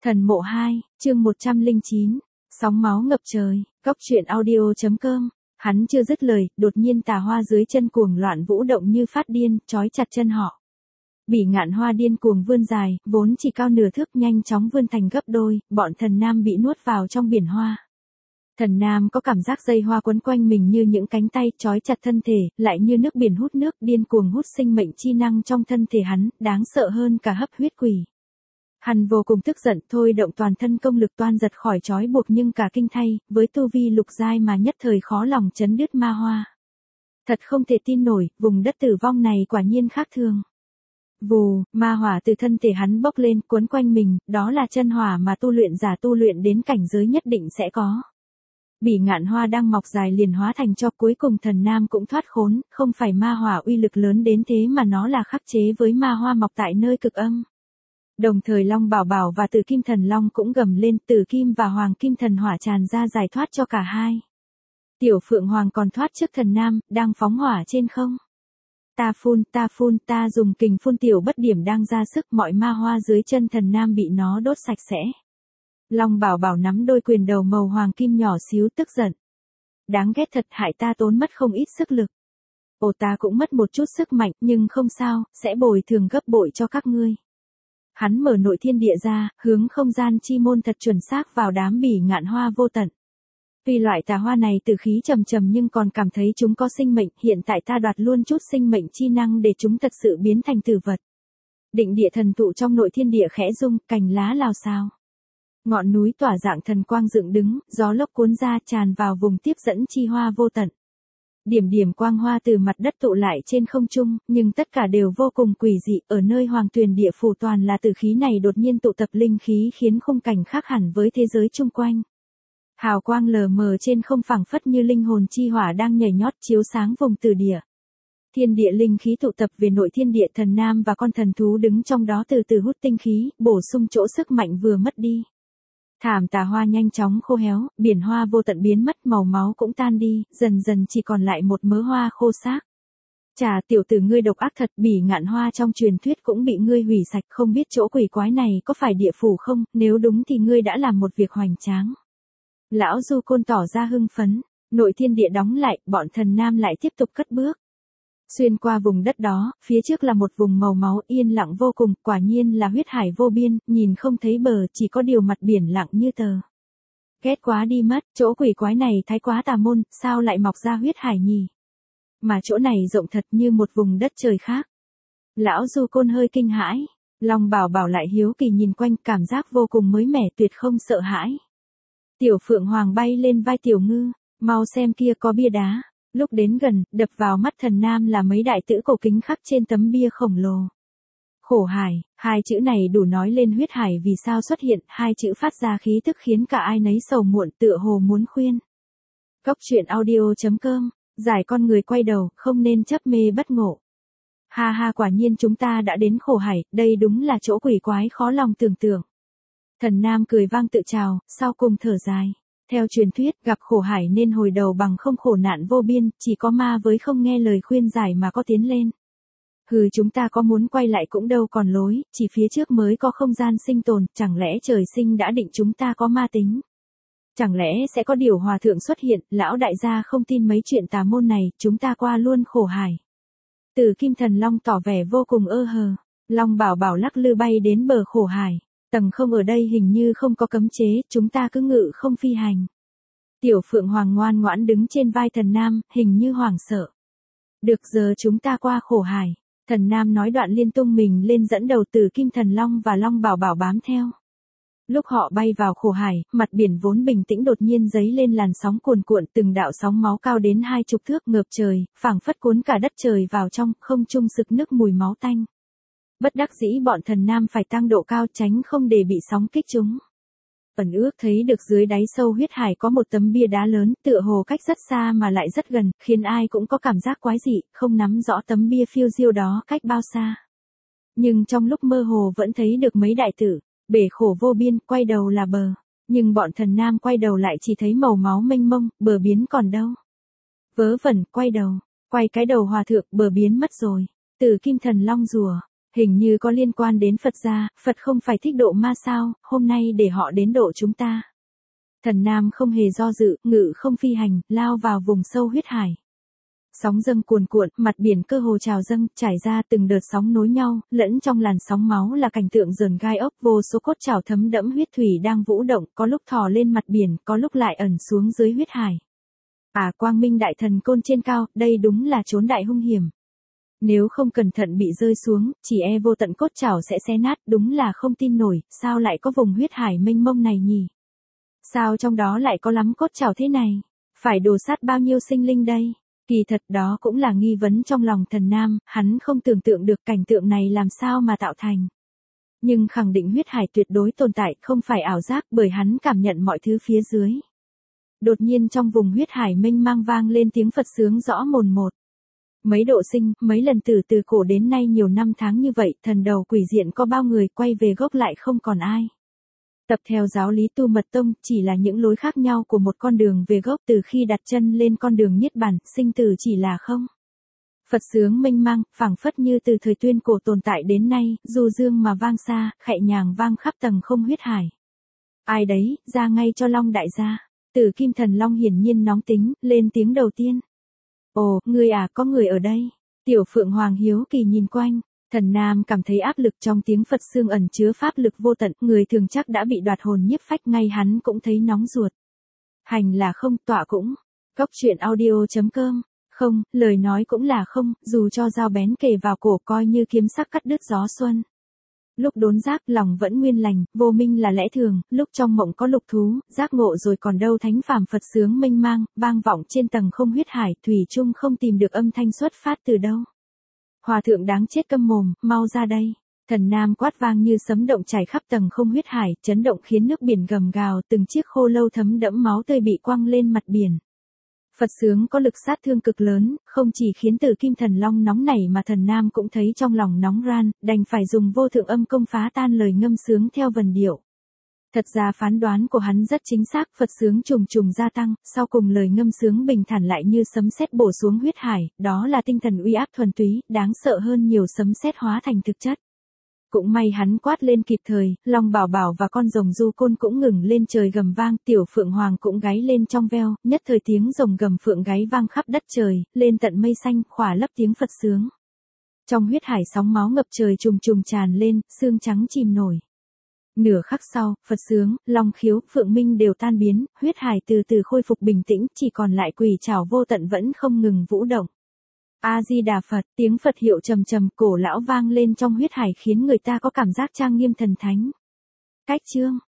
Thần mộ 2, chương 109, sóng máu ngập trời, góc truyện audio.com. Hắn chưa dứt lời, đột nhiên tà hoa dưới chân cuồng loạn vũ động như phát điên, trói chặt chân họ. Bỉ ngạn hoa điên cuồng vươn dài, vốn chỉ cao nửa thước nhanh chóng vươn thành gấp đôi, bọn thần nam bị nuốt vào trong biển hoa. Thần nam có cảm giác dây hoa quấn quanh mình như những cánh tay trói chặt thân thể, lại như nước biển hút nước điên cuồng hút sinh mệnh chi năng trong thân thể hắn, đáng sợ hơn cả hấp huyết quỷ. Hắn vô cùng tức giận, thôi động toàn thân công lực toan giật khỏi trói buộc nhưng cả kinh thay, với tu vi lục giai mà nhất thời khó lòng chấn đứt ma hoa. Thật không thể tin nổi, vùng đất tử vong này quả nhiên khác thường. Vù, ma hỏa từ thân thể hắn bốc lên, cuốn quanh mình, đó là chân hỏa mà tu luyện giả tu luyện đến cảnh giới nhất định sẽ có. Bỉ ngạn hoa đang mọc dài liền hóa thành cho, cuối cùng thần nam cũng thoát khốn, không phải ma hỏa uy lực lớn đến thế mà nó là khắc chế với ma hoa mọc tại nơi cực âm. Đồng thời Long Bảo Bảo và Tử Kim Thần Long cũng gầm lên, Tử Kim và Hoàng Kim Thần Hỏa tràn ra giải thoát cho cả hai. Tiểu Phượng Hoàng còn thoát trước thần nam, đang phóng hỏa trên không. Ta phun, ta dùng kình phun tiểu bất điểm đang ra sức, mọi ma hoa dưới chân thần nam bị nó đốt sạch sẽ. Long Bảo Bảo nắm đôi quyền đầu màu hoàng kim nhỏ xíu tức giận. Đáng ghét thật, hại ta tốn mất không ít sức lực. Ồ, ta cũng mất một chút sức mạnh, nhưng không sao, sẽ bồi thường gấp bội cho các ngươi. Hắn mở nội thiên địa ra, hướng không gian chi môn thật chuẩn xác vào đám bỉ ngạn hoa vô tận. Vì loại tà hoa này tử khí trầm trầm nhưng còn cảm thấy chúng có sinh mệnh, hiện tại ta đoạt luôn chút sinh mệnh chi năng để chúng thật sự biến thành tử vật. Định địa thần thụ trong nội thiên địa khẽ rung, cành lá lào xào. Ngọn núi tỏa dạng thần quang dựng đứng, gió lốc cuốn ra tràn vào vùng tiếp dẫn chi hoa vô tận. Điểm điểm quang hoa từ mặt đất tụ lại trên không trung, nhưng tất cả đều vô cùng quỷ dị, ở nơi hoàng tuyền địa phủ toàn là tử khí này đột nhiên tụ tập linh khí khiến khung cảnh khác hẳn với thế giới chung quanh. Hào quang lờ mờ trên không phảng phất như linh hồn chi hỏa đang nhảy nhót chiếu sáng vùng tử địa. Thiên địa linh khí tụ tập về nội thiên địa, thần nam và con thần thú đứng trong đó từ từ hút tinh khí, bổ sung chỗ sức mạnh vừa mất đi. Thảm tà hoa nhanh chóng khô héo, biển hoa vô tận biến mất, màu máu cũng tan đi, dần dần chỉ còn lại một mớ hoa khô xác. Chà, tiểu tử ngươi độc ác thật, bỉ ngạn hoa trong truyền thuyết cũng bị ngươi hủy sạch, không biết chỗ quỷ quái này có phải địa phủ không, nếu đúng thì ngươi đã làm một việc hoành tráng. Lão Du Côn tỏ ra hưng phấn, nội thiên địa đóng lại, bọn thần nam lại tiếp tục cất bước. Xuyên qua vùng đất đó, phía trước là một vùng màu máu yên lặng vô cùng, quả nhiên là huyết hải vô biên, nhìn không thấy bờ, chỉ có điều mặt biển lặng như tờ. Ghét quá đi mất, chỗ quỷ quái này thái quá tà môn, sao lại mọc ra huyết hải nhỉ? Mà chỗ này rộng thật như một vùng đất trời khác. Lão Du Côn hơi kinh hãi, Long Bảo Bảo lại hiếu kỳ nhìn quanh, cảm giác vô cùng mới mẻ, tuyệt không sợ hãi. Tiểu Phượng Hoàng bay lên vai Tiểu Ngư, mau xem kia có bia đá. Lúc đến gần, đập vào mắt thần nam là mấy đại chữ cổ kính khắc trên tấm bia khổng lồ. Khổ hải, hai chữ này đủ nói lên huyết hải vì sao xuất hiện, hai chữ phát ra khí tức khiến cả ai nấy sầu muộn, tựa hồ muốn khuyên. Góc truyện audio.com, giải con người quay đầu, không nên chấp mê bất ngộ. Ha ha, quả nhiên chúng ta đã đến khổ hải, đây đúng là chỗ quỷ quái khó lòng tưởng tượng. Thần nam cười vang tự chào, sau cùng thở dài. Theo truyền thuyết, gặp khổ hải nên hồi đầu bằng không khổ nạn vô biên, chỉ có ma với không nghe lời khuyên giải mà có tiến lên. Hừ, chúng ta có muốn quay lại cũng đâu còn lối, chỉ phía trước mới có không gian sinh tồn, chẳng lẽ trời sinh đã định chúng ta có ma tính? Chẳng lẽ sẽ có điều hòa thượng xuất hiện, lão đại gia không tin mấy chuyện tà môn này, chúng ta qua luôn khổ hải. Tử Kim Thần Long tỏ vẻ vô cùng ơ hờ, Long Bảo Bảo lắc lư bay đến bờ khổ hải. Tầng không ở đây hình như không có cấm chế, chúng ta cứ ngự không phi hành. Tiểu Phượng Hoàng ngoan ngoãn đứng trên vai thần nam, hình như hoảng sợ. Được, giờ chúng ta qua khổ hải. Thần nam nói đoạn liên tung mình lên dẫn đầu Tử Kim Thần Long và Long Bảo Bảo bám theo. Lúc họ bay vào khổ hải, mặt biển vốn bình tĩnh đột nhiên dấy lên làn sóng cuồn cuộn, từng đạo sóng máu cao đến 20 thước ngập trời, phảng phất cuốn cả đất trời vào trong, không trung sực nức mùi máu tanh. Bất đắc dĩ bọn thần nam phải tăng độ cao tránh không để bị sóng kích chúng. Ẩn ước thấy được dưới đáy sâu huyết hải có một tấm bia đá lớn, tựa hồ cách rất xa mà lại rất gần, khiến ai cũng có cảm giác quái dị, không nắm rõ tấm bia phiêu diêu đó cách bao xa. Nhưng trong lúc mơ hồ vẫn thấy được mấy đại tử, bể khổ vô biên, quay đầu là bờ. Nhưng bọn thần nam quay đầu lại chỉ thấy màu máu mênh mông, bờ biến còn đâu. Vớ vẩn, quay cái đầu hòa thượng, bờ biến mất rồi. Tử Kim Thần Long rùa. Hình như có liên quan đến Phật gia, Phật không phải thích độ ma sao, hôm nay để họ đến độ chúng ta. Thần Nam không hề do dự, ngự không phi hành, lao vào vùng sâu huyết hải. Sóng dâng cuồn cuộn, mặt biển cơ hồ trào dâng, trải ra từng đợt sóng nối nhau, lẫn trong làn sóng máu là cảnh tượng rờn gai ốc, vô số cốt trảo thấm đẫm huyết thủy đang vũ động, có lúc thò lên mặt biển, có lúc lại ẩn xuống dưới huyết hải. Quang Minh đại thần côn trên cao, đây đúng là chốn đại hung hiểm. Nếu không cẩn thận bị rơi xuống, chỉ e vô tận cốt trảo sẽ xé nát, đúng là không tin nổi, sao lại có vùng huyết hải mênh mông này nhỉ? Sao trong đó lại có lắm cốt trảo thế này? Phải đổ sát bao nhiêu sinh linh đây? Kỳ thật đó cũng là nghi vấn trong lòng Thần Nam, hắn không tưởng tượng được cảnh tượng này làm sao mà tạo thành. Nhưng khẳng định huyết hải tuyệt đối tồn tại, không phải ảo giác, bởi hắn cảm nhận mọi thứ phía dưới. Đột nhiên trong vùng huyết hải mênh mang vang lên tiếng Phật sướng rõ mồn một. Mấy độ sinh, mấy lần từ cổ đến nay nhiều năm tháng như vậy, thần đầu quỷ diện có bao người quay về gốc lại không còn ai. Tập theo giáo lý Tu Mật Tông, chỉ là những lối khác nhau của một con đường về gốc, từ khi đặt chân lên con đường niết bàn, sinh tử chỉ là không. Phật sướng mênh mang, phảng phất như từ thời tuyên cổ tồn tại đến nay, du dương mà vang xa, khệ nhàng vang khắp tầng không huyết hải. Ai đấy, ra ngay cho Long đại gia. Tử Kim Thần Long hiển nhiên nóng tính, lên tiếng đầu tiên. Ồ, ngươi có người ở đây. Tiểu Phượng Hoàng hiếu kỳ nhìn quanh. Thần Nam cảm thấy áp lực trong tiếng Phật sương ẩn chứa pháp lực vô tận, người thường chắc đã bị đoạt hồn nhiếp phách, ngay hắn cũng thấy nóng ruột. Hành là không, tọa cũng. Góc truyện audio.com. Không, lời nói cũng là không, dù cho dao bén kề vào cổ coi như kiếm sắc cắt đứt gió xuân. Lúc đốn giác lòng vẫn nguyên lành, vô minh là lẽ thường, lúc trong mộng có lục thú, giác ngộ rồi còn đâu thánh phàm Phật sướng mênh mang, vang vọng trên tầng không huyết hải, thủy chung không tìm được âm thanh xuất phát từ đâu. Hòa thượng đáng chết câm mồm, mau ra đây. Thần Nam quát vang như sấm động chảy khắp tầng không huyết hải, chấn động khiến nước biển gầm gào, từng chiếc khô lâu thấm đẫm máu tươi bị quăng lên mặt biển. Phật sướng có lực sát thương cực lớn, không chỉ khiến Tử Kim Thần Long nóng nảy mà Thần Nam cũng thấy trong lòng nóng ran, đành phải dùng vô thượng âm công phá tan lời ngâm sướng theo vần điệu. Thật ra phán đoán của hắn rất chính xác, Phật sướng trùng trùng gia tăng, sau cùng lời ngâm sướng bình thản lại như sấm sét bổ xuống huyết hải, đó là tinh thần uy áp thuần túy, đáng sợ hơn nhiều sấm sét hóa thành thực chất. Cũng may hắn quát lên kịp thời, Long Bảo Bảo và con rồng Du Côn cũng ngừng lên trời gầm vang, Tiểu Phượng Hoàng cũng gáy lên trong veo, nhất thời tiếng rồng gầm phượng gáy vang khắp đất trời, lên tận mây xanh, khỏa lấp tiếng Phật sướng. Trong huyết hải sóng máu ngập trời trùng trùng tràn lên, xương trắng chìm nổi. Nửa khắc sau, Phật sướng, Long khiếu, Phượng minh đều tan biến, huyết hải từ từ khôi phục bình tĩnh, chỉ còn lại quỷ trảo vô tận vẫn không ngừng vũ động. A-di-đà Phật, tiếng Phật hiệu trầm trầm cổ lão vang lên trong huyết hải khiến người ta có cảm giác trang nghiêm thần thánh. Cách chương